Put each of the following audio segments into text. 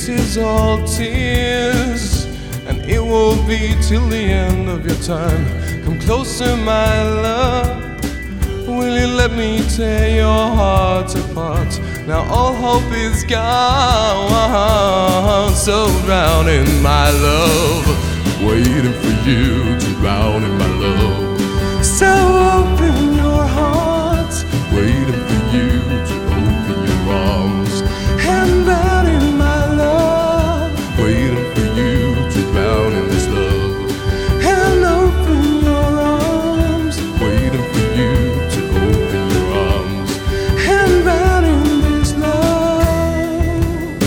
This is all tears, and it will be till the end of your time. Come closer, my love. Will you let me tear your heart apart? Now all hope is gone. So drown in my love, waiting for you to drown in my love. So open your heart, waiting for you to open your arms. And drown in my love, waiting for you to drown in this love. And open your arms, waiting for you to open your arms. And drown in this love.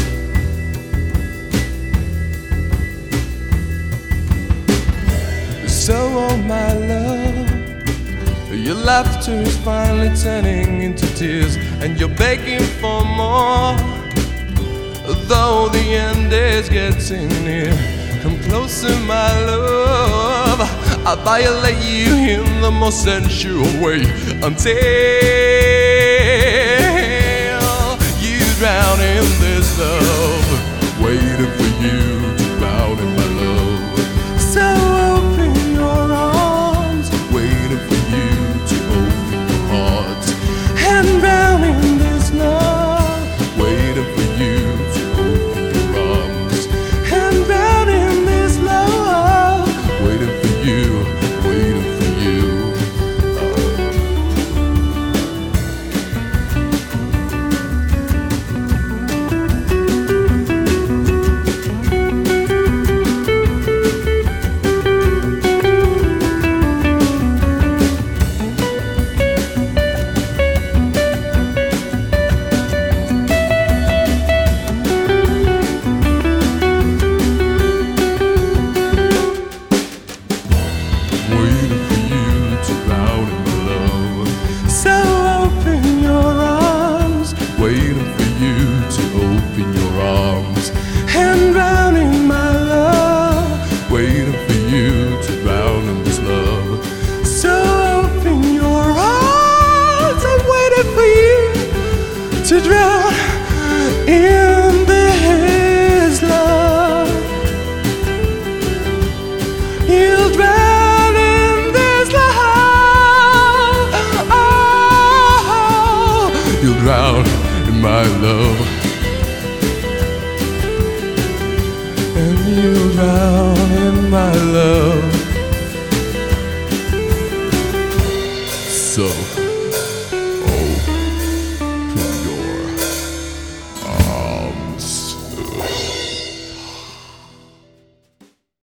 So, oh my love, your laughter is finally turning into tears, and you're begging for more. Though the end is getting near, come closer, my love. I'll violate you in the most sensual way until you drown in this love, waiting for you to drown in my love. So open your arms, waiting for you to open your heart, and drown in this love, waiting for you to open your arms, and drown in this love, waiting for you, waiting for you. Waiting for you to drown in my love. So open your arms, waiting for you to open your arms, and drown in my love, waiting for you to drown in this love. So open your arms, I'm waiting for you to drown in this love. You'll drown in this love. Oh, you'll drown in my love, and you'll drown in my love. So